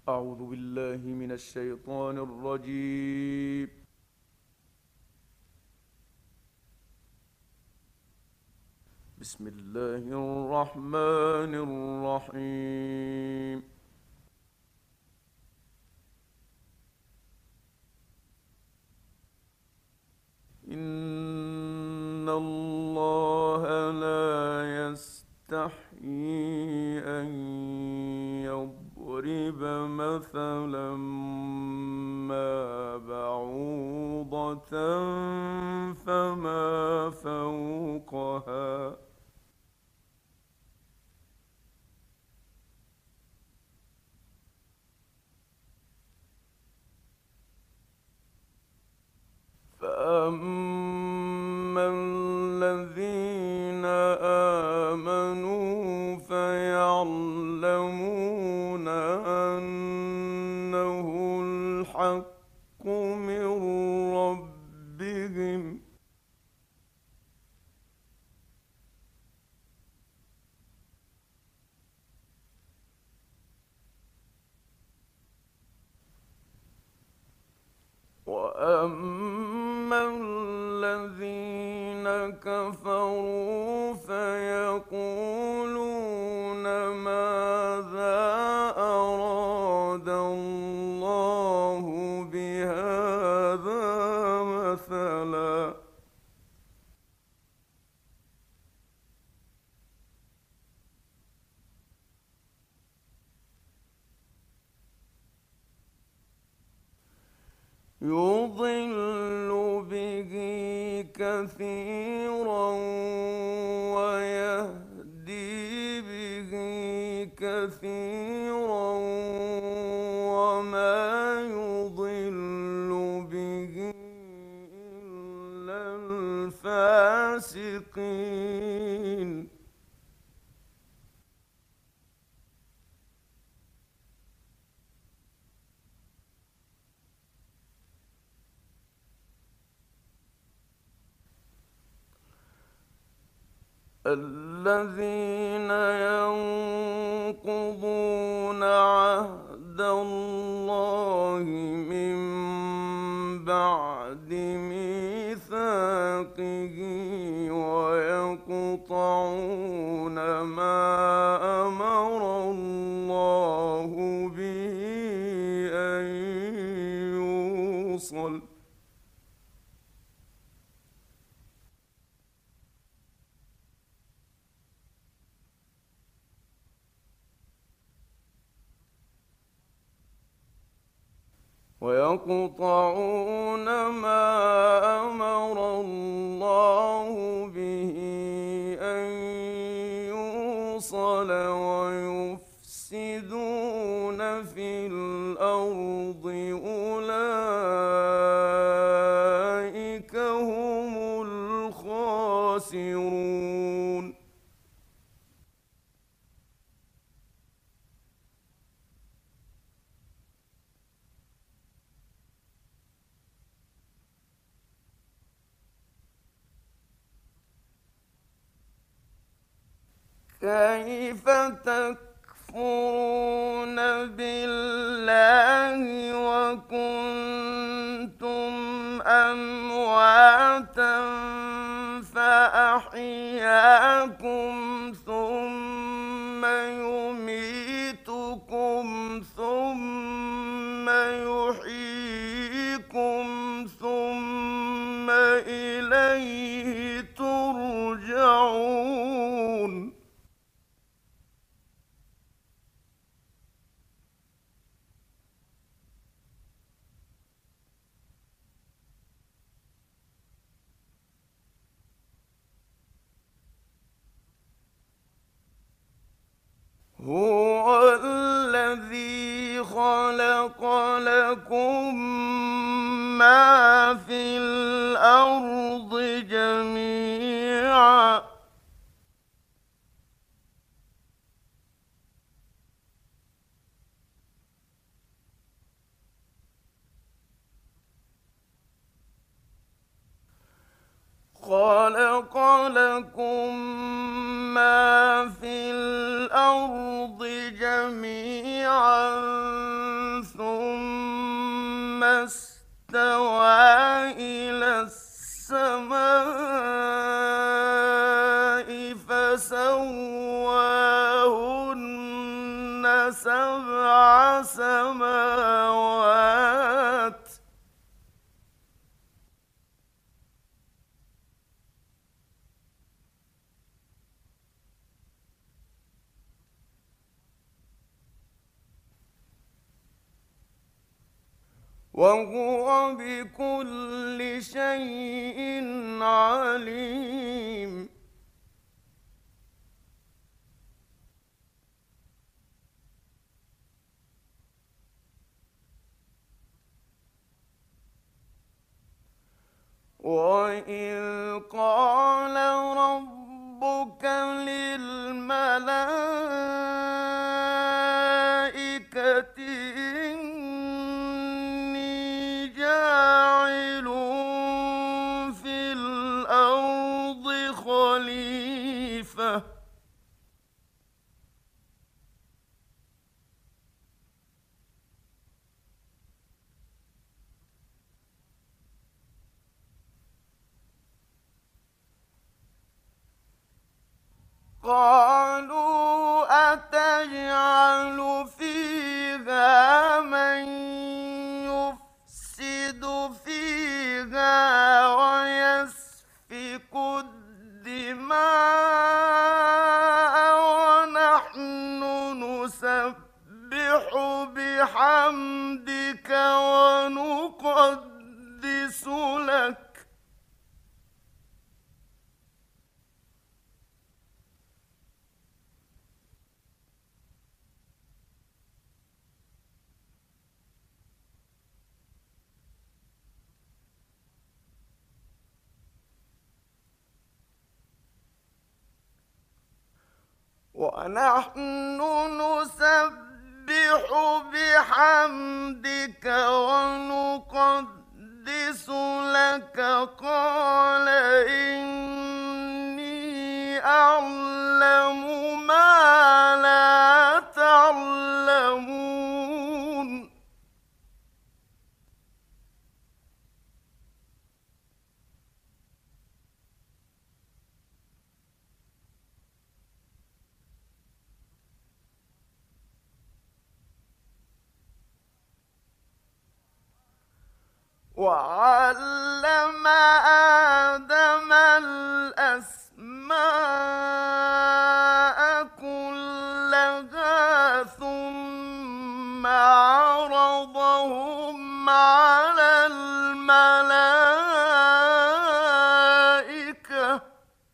أعوذ بالله من الشيطان الرجيم. بسم الله الرحمن الرحيم. إن الله لا يستحيي أن يضرب مثلا ما بعوضة فما فوقها فأما الذين آمنوا فيعلمون أنه الحق من ربهم. وأما الذين كفروا فيقولون ماذا أراد الله بهذا مثلا. يضل به كثيرا ويهدي به كثيرا وما يضل به إلا الفاسقين. الذين ينقضون عهد الله من بعد ميثاقه ويقطعون ما أمر الله به أن يوصل ويقطعون ما أمر الله به أن يوصل ويفسدون في الأرض أولئك هم الخاسرون. كيف تكفرون بالله وكنتم أمواتا فأحياكم ثم يميتكم ثم يحييكم ثم إليه ترجعون. هو الذي خلق لكم ما في الأرض جميعا خلق لكم ما في الأرض جميعا استوى إلى السماء فسواهن سبع سماوات وهو بكل شيء عليم. وإذ قال ربك للملائكة إني جاعل في الأرض خليفة قالوا أتجعل فيها من يفسد فيها ويسفك الدماء ونحن نسبح بحمدك ونقدس لك ونحن نسبح بحمدك ونقدس لك قال إني أعلم ما لا تعلمون. وعلم آدم الأسماء كلها ثم عرضهم على الملائكة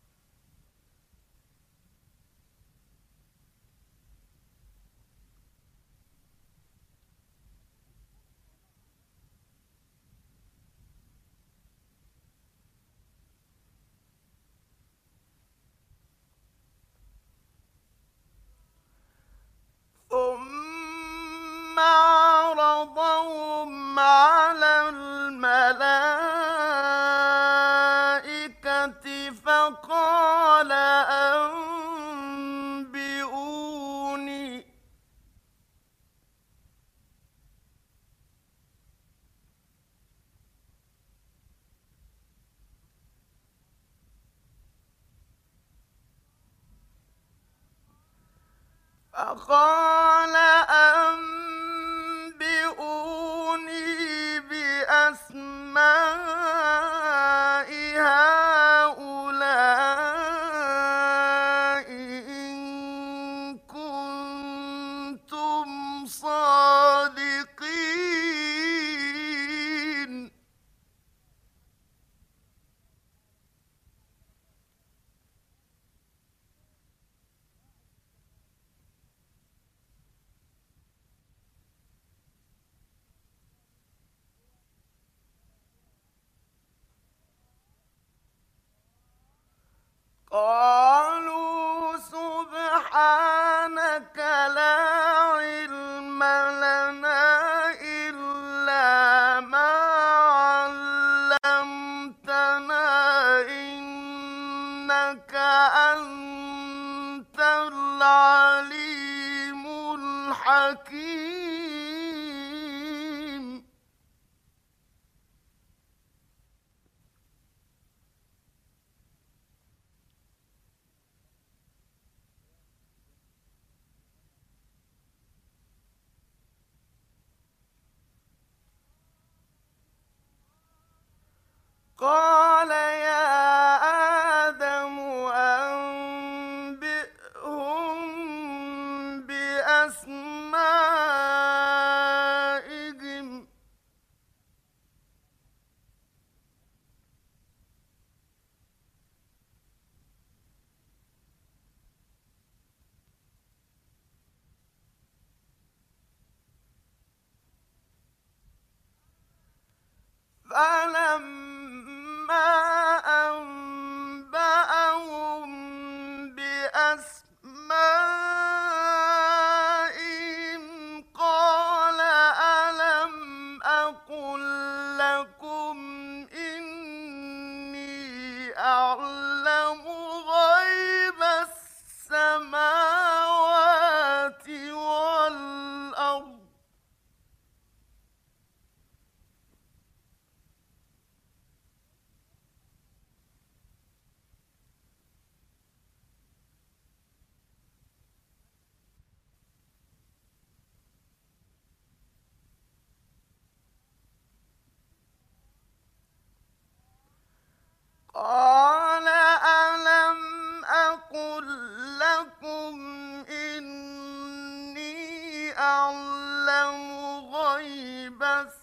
ثم عرضهم على الملائكة فقال أنبئوني فقال أنبئوني بأسماء هؤلاء إن كنتم صادقين. قالوا سبحانك لا علم لنا إلا ما علمتنا إنك أنت العليم الحكيم. قال يا آدم أنبئهم بأسمائهم فلما أنبأهم بأسمائهم قال ألم أقل لكم إني أعلم غيب السماوات والأرض قال ألم أقل لكم إني أعلم غيب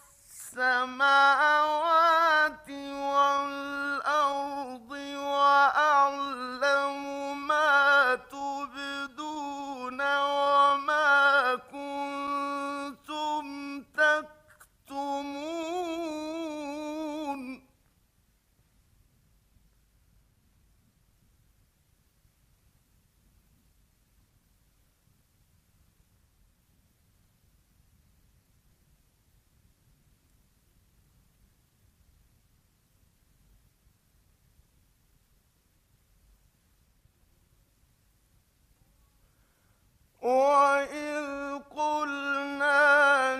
السماوات والأرض وأعلم ما تبدون وما كنتم تكتمون وَإِذْ قُلْنَا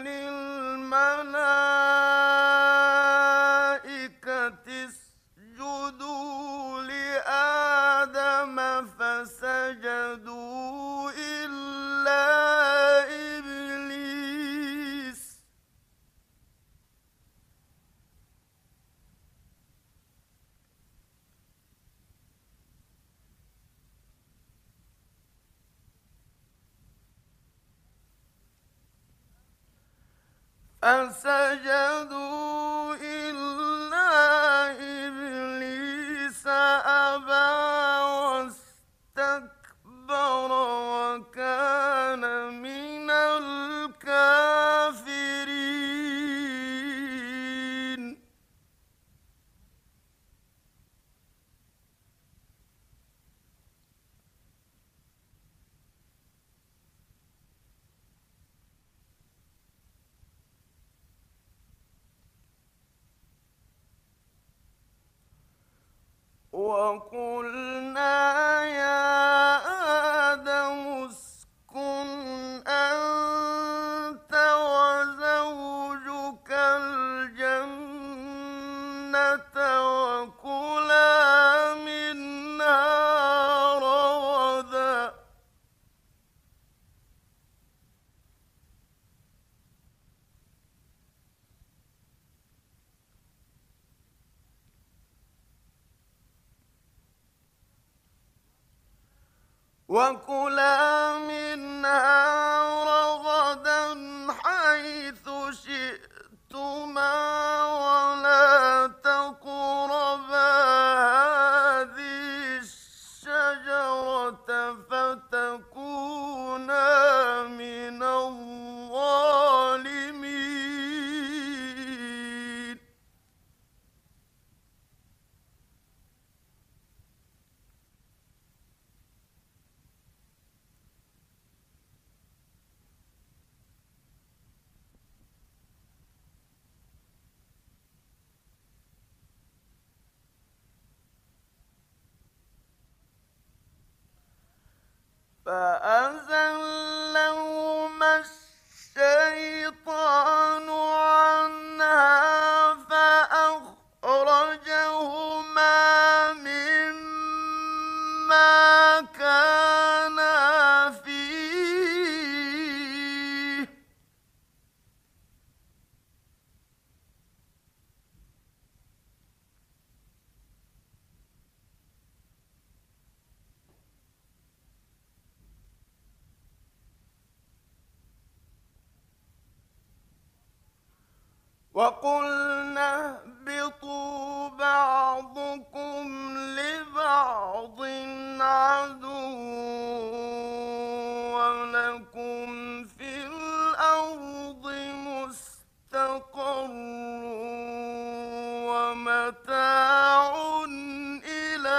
لِلْمَلَائِكَةِ اسْجُدُوا لِآدَمَ فَسَجَدُوا إِلَّا إِبْلِيسَ أَبَىٰ وَاسْتَكْبَرَ وَكَانَ مِنَ الْكَافِرِينَ وَقُلْنَا يَا آدَمُ اسْكُنْ أَنتَ وَزَوْجُكَ الْجَنَّةَ وَكُلَا مِنْهَا رَغَدًا حَيْثُ شِئْتُمَا وَلَا تَقْرَبَا هَٰذِهِ الشَّجَرَةَ فَتَكُونَا مِنَ الظَّالِمِينَ فَأَزَلَّهُمَا الشَّيْطَانُ عَنْهَا فَأَخْرَجَهُمَا مِمَّا كَانَا فِيهِ وقلنا اهبطوا بعضكم لبعض عدو ولكم في الأرض مستقر ومتاع إلى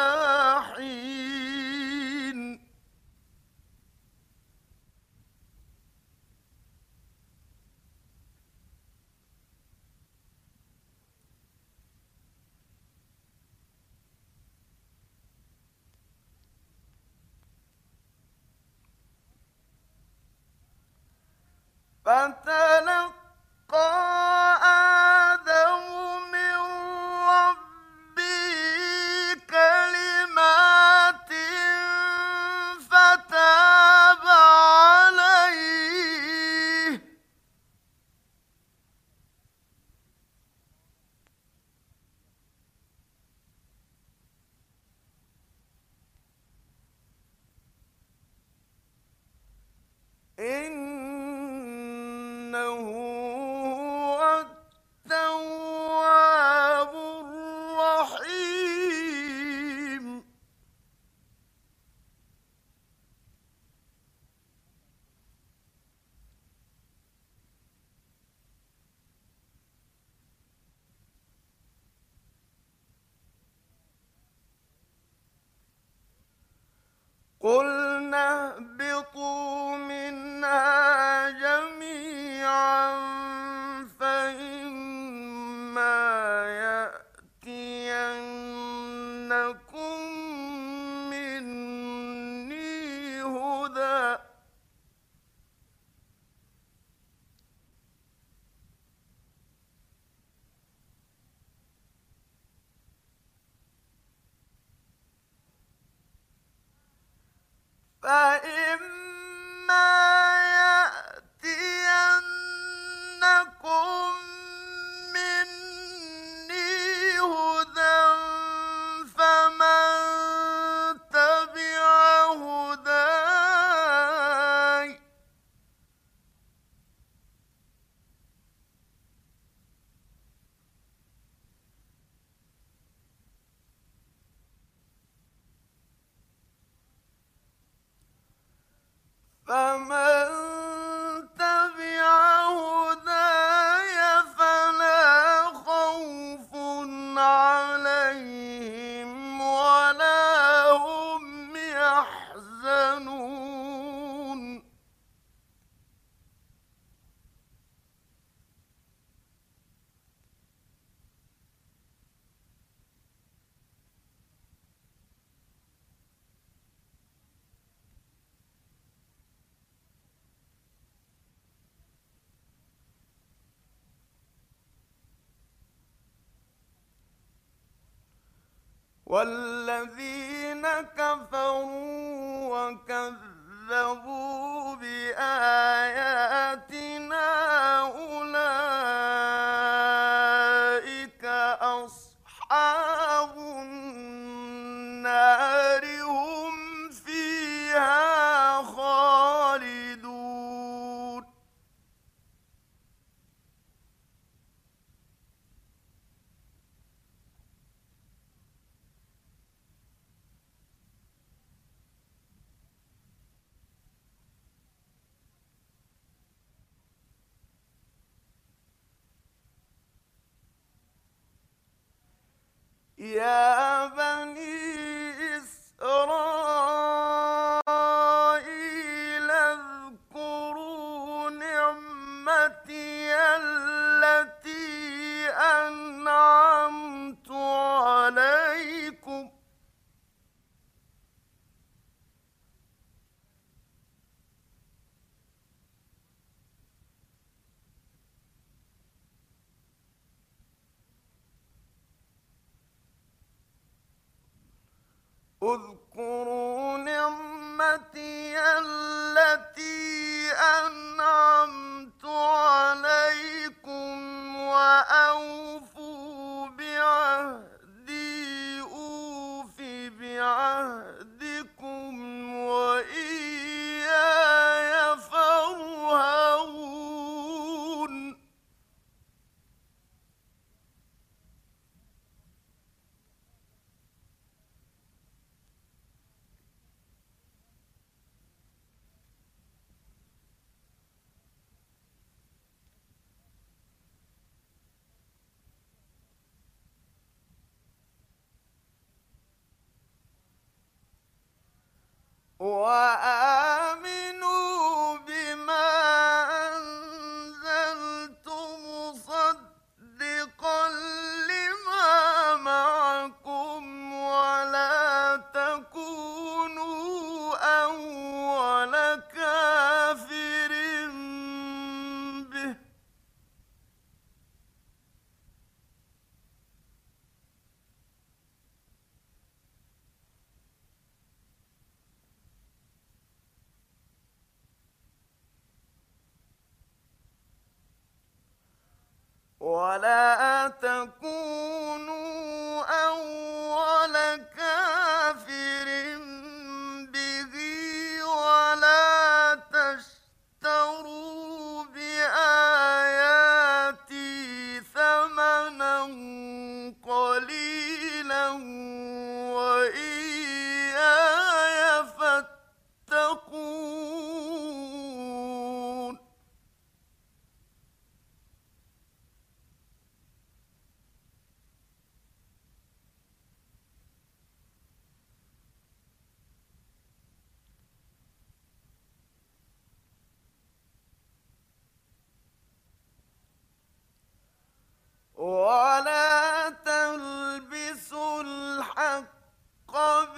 حين. فتلقى آدم من ربه كلمات فتاب عليه إنه هو التواب الرحيم. قلنا اهبطوا منها جميعا فإما يأتينكم مني هدى فإما يأتينكم مني هدى فمن تبع هداي فمن تبع هداي فلا خوف عليهم ولا هم يحزنون. والذين كفروا وكذبوا بآياتنا أولئك أصحاب النار هم فيها خالدون. يا بني إسرائيل اذكروا نعمتي التي أنعمت عليكم اذكروا نعمتي التي أنعمت عليكم وأوفوا بعهدي أوف بعهدكم وإياي فارهبون. وآمنوا بما أنزلت مصدقا لما معكم ولا تكونوا أول كافر به ولا تكونوا أول كافر به ولا تشتروا بآياتي ثمنا قليلا وإياي فاتقون ولا تلبسوا الحق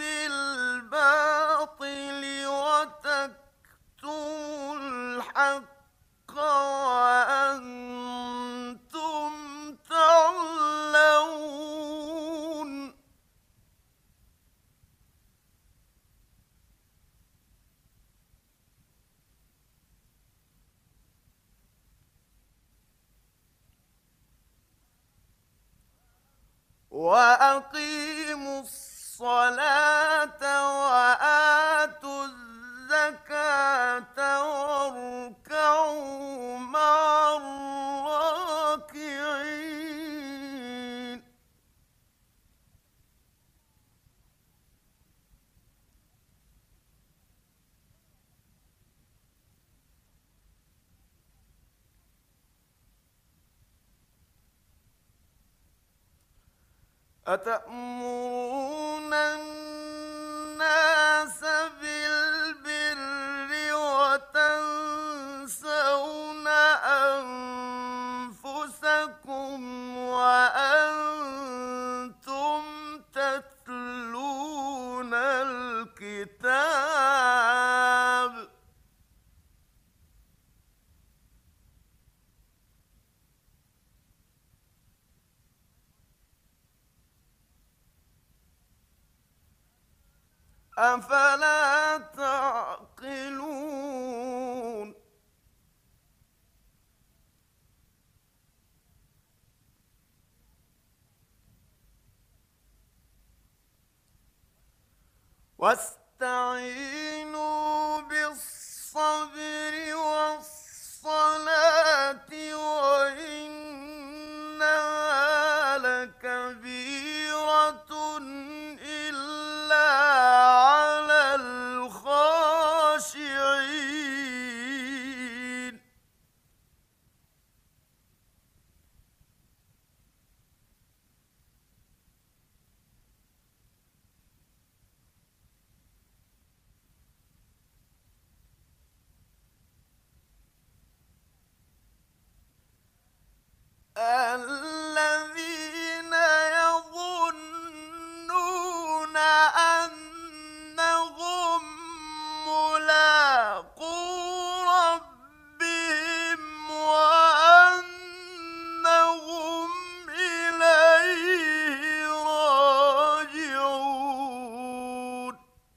بالباطل وتكتموا الحق وأنتم تعلمون وأقيموا الصلاة وآتوا الزكاة واركعوا مع الراكعين أتأمرون الناس بالبر وتنسون أنفسكم وأنتم تتلون الكتاب أفلا تعقلون واستعينوا بالصبر والصلاة وإنها لكبيرة إلا على الخاشعين الذين يظنون أنهم ملاقو ربهم وأنهم إليه راجعون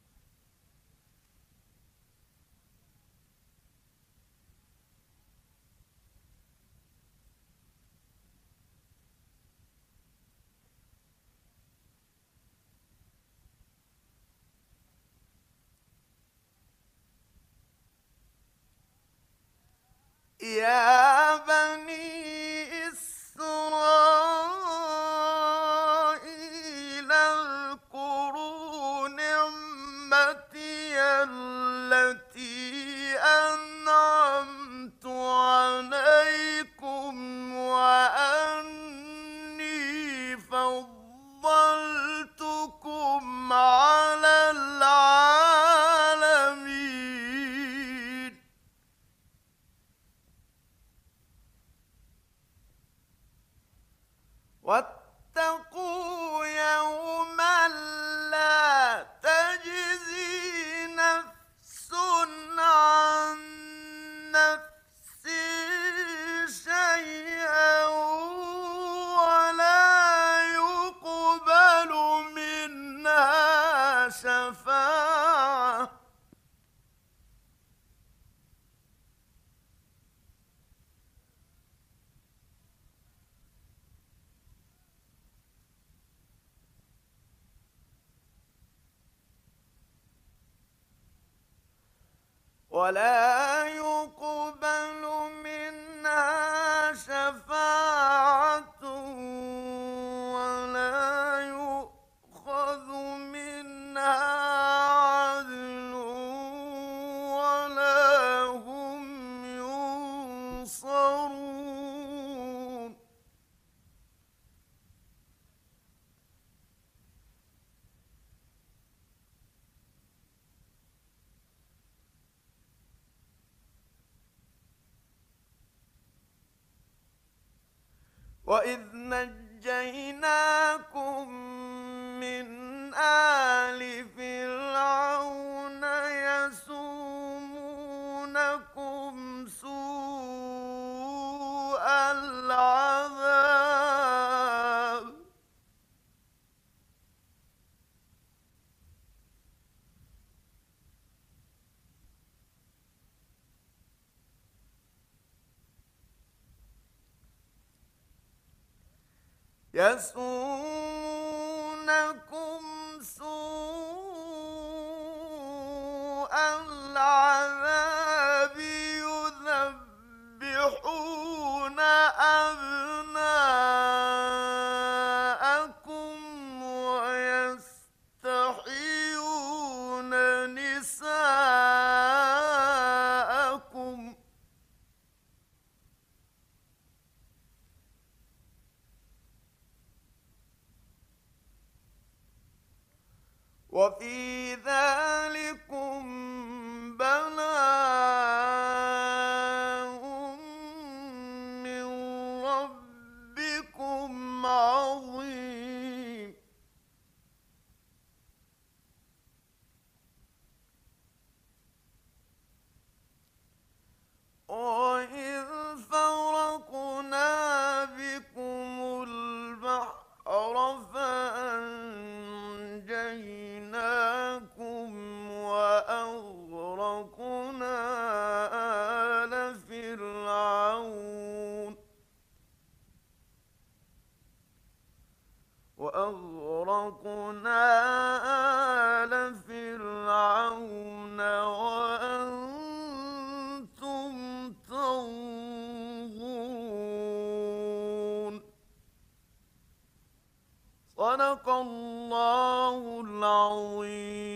يا بني إسرائيل اذكروا نعمتي التي أنعمت عليكم وأني فضلتكم على العالمين واتقوا يوما لا تجزي نفس عن نفس شيئا ولا يقبل منها شفاعة ولا يقبل منها شفاعة ولا يؤخذ منها عدل ولا هم ينصرون وإذ نجيناكم من آل فرعون يسومونكم سوء العذاب يسومونكم سوء العذاب يذبحون أبناءكم ويستحيون نساءكم وفي ذلكم بلاء من ربكم عظيم وإذ فرقنا بكم البحر فأنجيناكم وأغرقنا آل فرعون وأنتم تنظرون صدق الله العظيم